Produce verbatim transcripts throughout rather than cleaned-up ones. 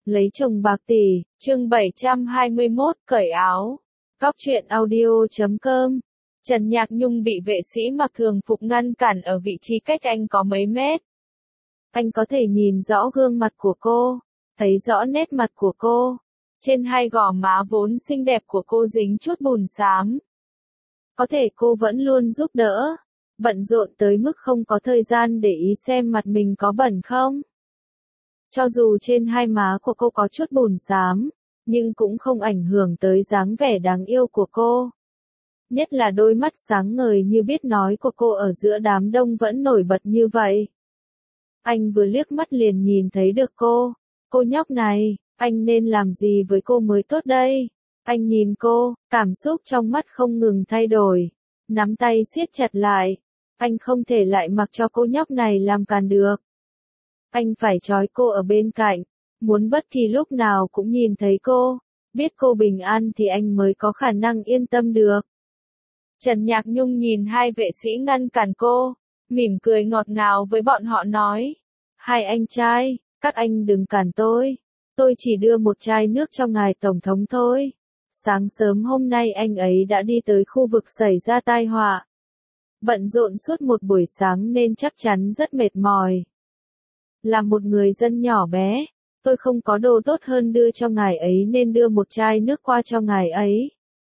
Lấy chồng bạc tỷ, chương bảy trăm hai mươi mốt, cởi áo. Góc truyện audio chấm com. Trần Nhạc Nhung bị vệ sĩ mặc thường phục ngăn cản ở vị trí cách anh có mấy mét. Anh có thể nhìn rõ gương mặt của cô, thấy rõ nét mặt của cô. Trên hai gò má vốn xinh đẹp của cô dính chút bùn xám. Có thể cô vẫn luôn giúp đỡ, bận rộn tới mức không có thời gian để ý xem mặt mình có bẩn không. Cho dù trên hai má của cô có chút bùn xám, nhưng cũng không ảnh hưởng tới dáng vẻ đáng yêu của cô. Nhất là đôi mắt sáng ngời như biết nói của cô ở giữa đám đông vẫn nổi bật như vậy. Anh vừa liếc mắt liền nhìn thấy được cô. Cô nhóc này, anh nên làm gì với cô mới tốt đây? Anh nhìn cô, cảm xúc trong mắt không ngừng thay đổi. Nắm tay siết chặt lại. Anh không thể lại mặc cho cô nhóc này làm càn được. Anh phải trói cô ở bên cạnh, muốn bất kỳ lúc nào cũng nhìn thấy cô, biết cô bình an thì anh mới có khả năng yên tâm được. Trần Nhạc Nhung nhìn hai vệ sĩ ngăn cản cô, mỉm cười ngọt ngào với bọn họ nói. Hai anh trai, các anh đừng cản tôi, tôi chỉ đưa một chai nước cho ngài Tổng thống thôi. Sáng sớm hôm nay anh ấy đã đi tới khu vực xảy ra tai họa. Bận rộn suốt một buổi sáng nên chắc chắn rất mệt mỏi. Là một người dân nhỏ bé, tôi không có đồ tốt hơn đưa cho ngài ấy nên đưa một chai nước qua cho ngài ấy.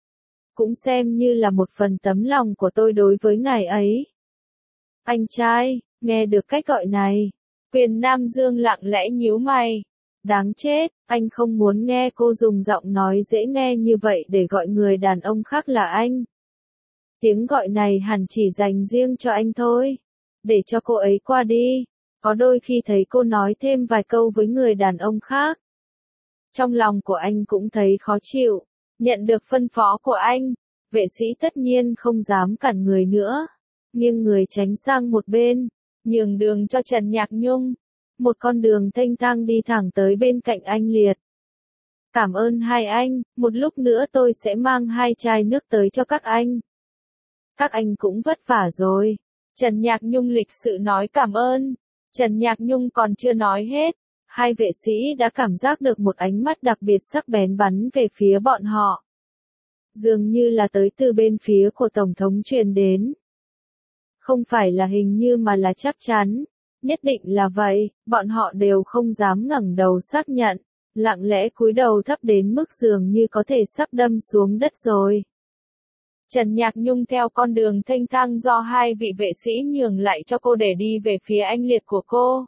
Cũng xem như là một phần tấm lòng của tôi đối với ngài ấy. Anh trai, nghe được cách gọi này, Quyền Nam Dương lặng lẽ nhíu mày. Đáng chết, anh không muốn nghe cô dùng giọng nói dễ nghe như vậy để gọi người đàn ông khác là anh. Tiếng gọi này hẳn chỉ dành riêng cho anh thôi. Để cho cô ấy qua đi. Có đôi khi thấy cô nói thêm vài câu với người đàn ông khác. Trong lòng của anh cũng thấy khó chịu. Nhận được phân phó của anh, vệ sĩ tất nhiên không dám cản người nữa. Nghiêng người tránh sang một bên, nhường đường cho Trần Nhạc Nhung. Một con đường thênh thang đi thẳng tới bên cạnh anh Liệt. Cảm ơn hai anh, một lúc nữa tôi sẽ mang hai chai nước tới cho các anh. Các anh cũng vất vả rồi. Trần Nhạc Nhung lịch sự nói cảm ơn. Trần Nhạc Nhung còn chưa nói hết, hai vệ sĩ đã cảm giác được một ánh mắt đặc biệt sắc bén bắn về phía bọn họ. Dường như là tới từ bên phía của Tổng thống truyền đến. Không phải là hình như mà là chắc chắn, nhất định là vậy, bọn họ đều không dám ngẩng đầu xác nhận, lặng lẽ cúi đầu thấp đến mức dường như có thể sắp đâm xuống đất rồi. Trần Nhạc Nhung theo con đường thênh thang do hai vị vệ sĩ nhường lại cho cô để đi về phía anh Liệt của cô.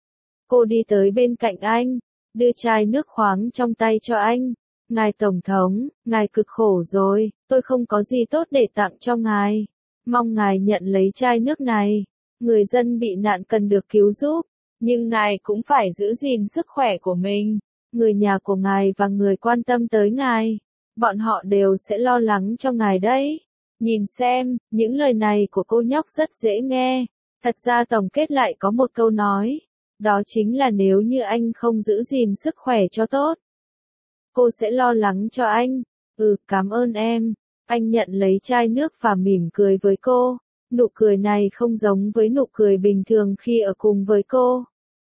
Cô đi tới bên cạnh anh, đưa chai nước khoáng trong tay cho anh. Ngài Tổng thống, ngài cực khổ rồi, tôi không có gì tốt để tặng cho ngài. Mong ngài nhận lấy chai nước này. Người dân bị nạn cần được cứu giúp, nhưng ngài cũng phải giữ gìn sức khỏe của mình. Người nhà của ngài và người quan tâm tới ngài. Bọn họ đều sẽ lo lắng cho ngài đấy. Nhìn xem, những lời này của cô nhóc rất dễ nghe. Thật ra tổng kết lại có một câu nói. Đó chính là nếu như anh không giữ gìn sức khỏe cho tốt, cô sẽ lo lắng cho anh. Ừ, cảm ơn em. Anh nhận lấy chai nước và mỉm cười với cô. Nụ cười này không giống với nụ cười bình thường khi ở cùng với cô.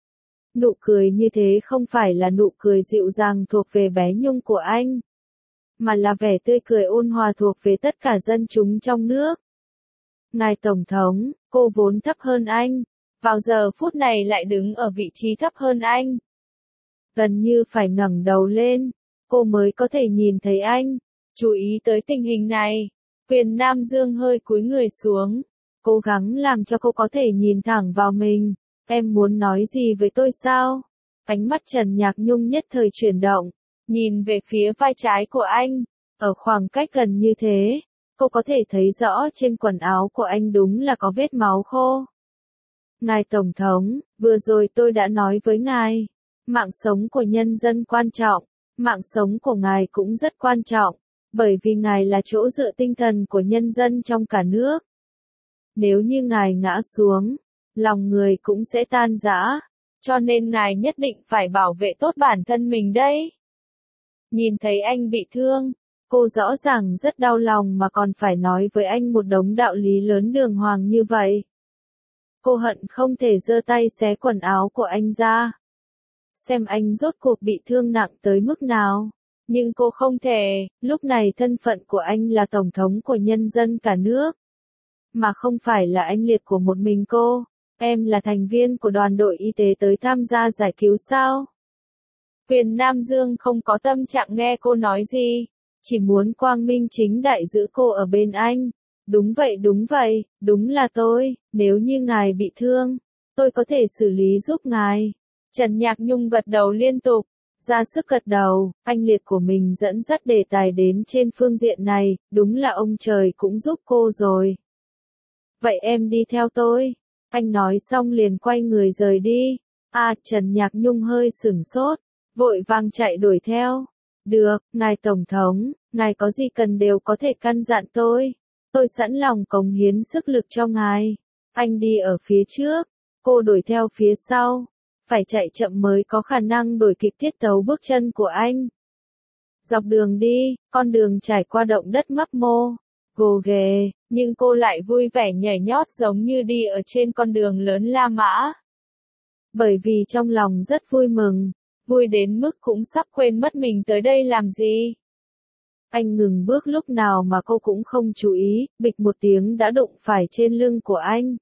Nụ cười như thế không phải là nụ cười dịu dàng thuộc về bé Nhung của anh, mà là vẻ tươi cười ôn hòa thuộc về tất cả dân chúng trong nước. Ngài Tổng thống, cô vốn thấp hơn anh, vào giờ phút này lại đứng ở vị trí thấp hơn anh. Gần như phải ngẩng đầu lên, cô mới có thể nhìn thấy anh. Chú ý tới tình hình này, Quyền Nam Dương hơi cúi người xuống, cố gắng làm cho cô có thể nhìn thẳng vào mình. Em muốn nói gì với tôi sao? Ánh mắt Trần Nhạc Nhung nhất thời chuyển động, nhìn về phía vai trái của anh. Ở khoảng cách gần như thế, cô có thể thấy rõ trên quần áo của anh đúng là có vết máu khô. Ngài Tổng thống, vừa rồi tôi đã nói với ngài, mạng sống của nhân dân quan trọng, mạng sống của ngài cũng rất quan trọng, bởi vì ngài là chỗ dựa tinh thần của nhân dân trong cả nước. Nếu như ngài ngã xuống, lòng người cũng sẽ tan rã, cho nên ngài nhất định phải bảo vệ tốt bản thân mình đấy. Nhìn thấy anh bị thương, cô rõ ràng rất đau lòng mà còn phải nói với anh một đống đạo lý lớn đường hoàng như vậy. Cô hận không thể giơ tay xé quần áo của anh ra. xem anh rốt cuộc bị thương nặng tới mức nào. Nhưng cô không thể, lúc này thân phận của anh là tổng thống của nhân dân cả nước. Mà không phải là anh liệt của một mình cô. Em là thành viên của đoàn đội y tế tới tham gia giải cứu sao? Quyền Nam Dương không có tâm trạng nghe cô nói gì. Chỉ muốn quang minh chính đại giữ cô ở bên anh. Đúng vậy đúng vậy, đúng là tôi, nếu như ngài bị thương, tôi có thể xử lý giúp ngài. Trần Nhạc Nhung gật đầu liên tục, ra sức gật đầu, anh liệt của mình dẫn dắt đề tài đến trên phương diện này, đúng là ông trời cũng giúp cô rồi. Vậy em đi theo tôi. Anh nói xong liền quay người rời đi. À, Trần Nhạc Nhung hơi sửng sốt, vội vàng chạy đuổi theo. Được, ngài Tổng thống, ngài có gì cần đều có thể căn dặn tôi. Tôi sẵn lòng cống hiến sức lực cho ngài. Anh đi ở phía trước, cô đuổi theo phía sau. Phải chạy chậm mới có khả năng đuổi kịp tiết tấu bước chân của anh. Dọc đường đi, con đường trải qua động đất mấp mô, gồ ghề, nhưng cô lại vui vẻ nhảy nhót giống như đi ở trên con đường lớn La Mã. Bởi vì trong lòng rất vui mừng, vui đến mức cũng sắp quên mất mình tới đây làm gì. Anh ngừng bước lúc nào mà cô cũng không chú ý, bịch một tiếng đã đụng phải trên lưng của anh.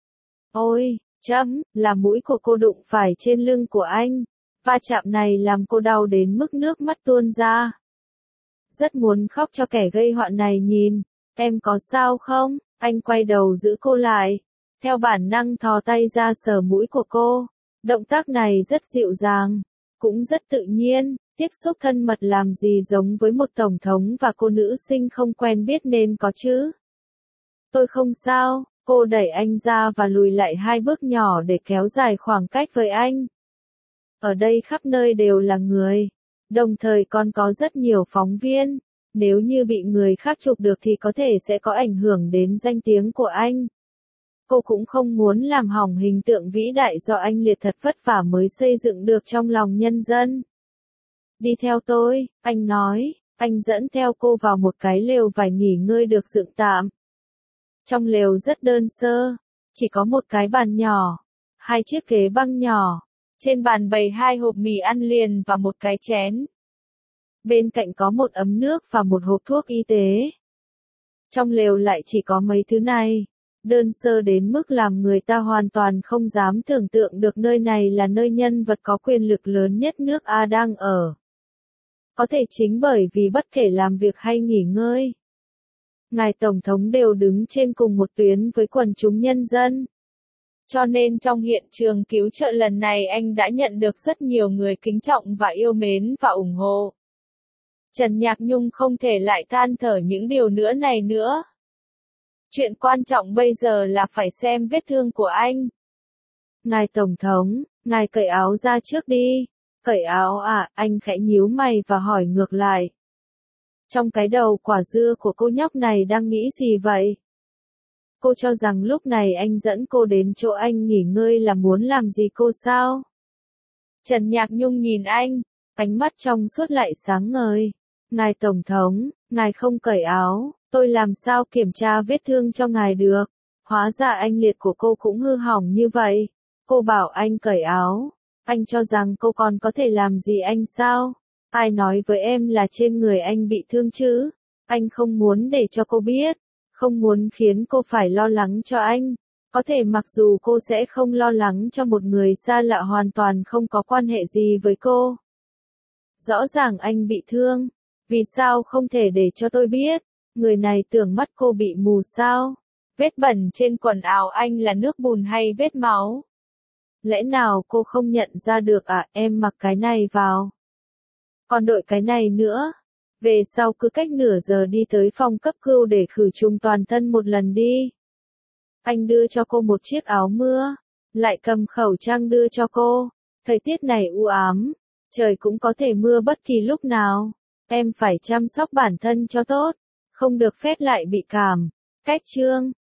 Ôi, chấm, là mũi của cô đụng phải trên lưng của anh. Va chạm này làm cô đau đến mức nước mắt tuôn ra. Rất muốn khóc cho kẻ gây họa này nhìn. Em có sao không? Anh quay đầu giữ cô lại. Theo bản năng thò tay ra sờ mũi của cô. Động tác này rất dịu dàng, cũng rất tự nhiên. Tiếp xúc thân mật làm gì giống với một tổng thống và cô nữ sinh không quen biết nên có chứ. Tôi không sao, cô đẩy anh ra và lùi lại hai bước nhỏ để kéo dài khoảng cách với anh. Ở đây khắp nơi đều là người, đồng thời còn có rất nhiều phóng viên. Nếu như bị người khác chụp được thì có thể sẽ có ảnh hưởng đến danh tiếng của anh. Cô cũng không muốn làm hỏng hình tượng vĩ đại do anh liệt thật vất vả mới xây dựng được trong lòng nhân dân. Đi theo tôi, anh nói, anh dẫn theo cô vào một cái lều vải nghỉ ngơi được dựng tạm. Trong lều rất đơn sơ, chỉ có một cái bàn nhỏ, hai chiếc ghế băng nhỏ, trên bàn bày hai hộp mì ăn liền và một cái chén. Bên cạnh có một ấm nước và một hộp thuốc y tế. Trong lều lại chỉ có mấy thứ này, đơn sơ đến mức làm người ta hoàn toàn không dám tưởng tượng được nơi này là nơi nhân vật có quyền lực lớn nhất nước A đang ở. Có thể chính bởi vì bất kể làm việc hay nghỉ ngơi, ngài Tổng thống đều đứng trên cùng một tuyến với quần chúng nhân dân. Cho nên trong hiện trường cứu trợ lần này anh đã nhận được rất nhiều người kính trọng và yêu mến và ủng hộ. Trần Nhạc Nhung không thể lại than thở những điều nữa này nữa. Chuyện quan trọng bây giờ là phải xem vết thương của anh. Ngài Tổng thống, ngài cởi áo ra trước đi. Cởi áo à, anh khẽ nhíu mày và hỏi ngược lại. Trong cái đầu quả dưa của cô nhóc này đang nghĩ gì vậy? Cô cho rằng lúc này anh dẫn cô đến chỗ anh nghỉ ngơi là muốn làm gì cô sao? Trần Nhạc Nhung nhìn anh, ánh mắt trong suốt lại sáng ngời. Ngài Tổng thống, ngài không cởi áo, tôi làm sao kiểm tra vết thương cho ngài được? Hóa ra anh liệt của cô cũng hư hỏng như vậy. Cô bảo anh cởi áo. Anh cho rằng cô còn có thể làm gì anh sao? Ai nói với em là trên người anh bị thương chứ? Anh không muốn để cho cô biết. Không muốn khiến cô phải lo lắng cho anh. Có thể mặc dù cô sẽ không lo lắng cho một người xa lạ hoàn toàn không có quan hệ gì với cô. Rõ ràng anh bị thương. Vì sao không thể để cho tôi biết? Người này tưởng mắt cô bị mù sao? Vết bẩn trên quần áo anh là nước bùn hay vết máu? Lẽ nào cô không nhận ra được à? Em mặc cái này vào. Còn đội cái này nữa. Về sau cứ cách nửa giờ đi tới phòng cấp cứu để khử trùng toàn thân một lần đi. Anh đưa cho cô một chiếc áo mưa. Lại cầm khẩu trang đưa cho cô. Thời tiết này u ám. Trời cũng có thể mưa bất kỳ lúc nào. Em phải chăm sóc bản thân cho tốt. Không được phép lại bị cảm. Cách chương.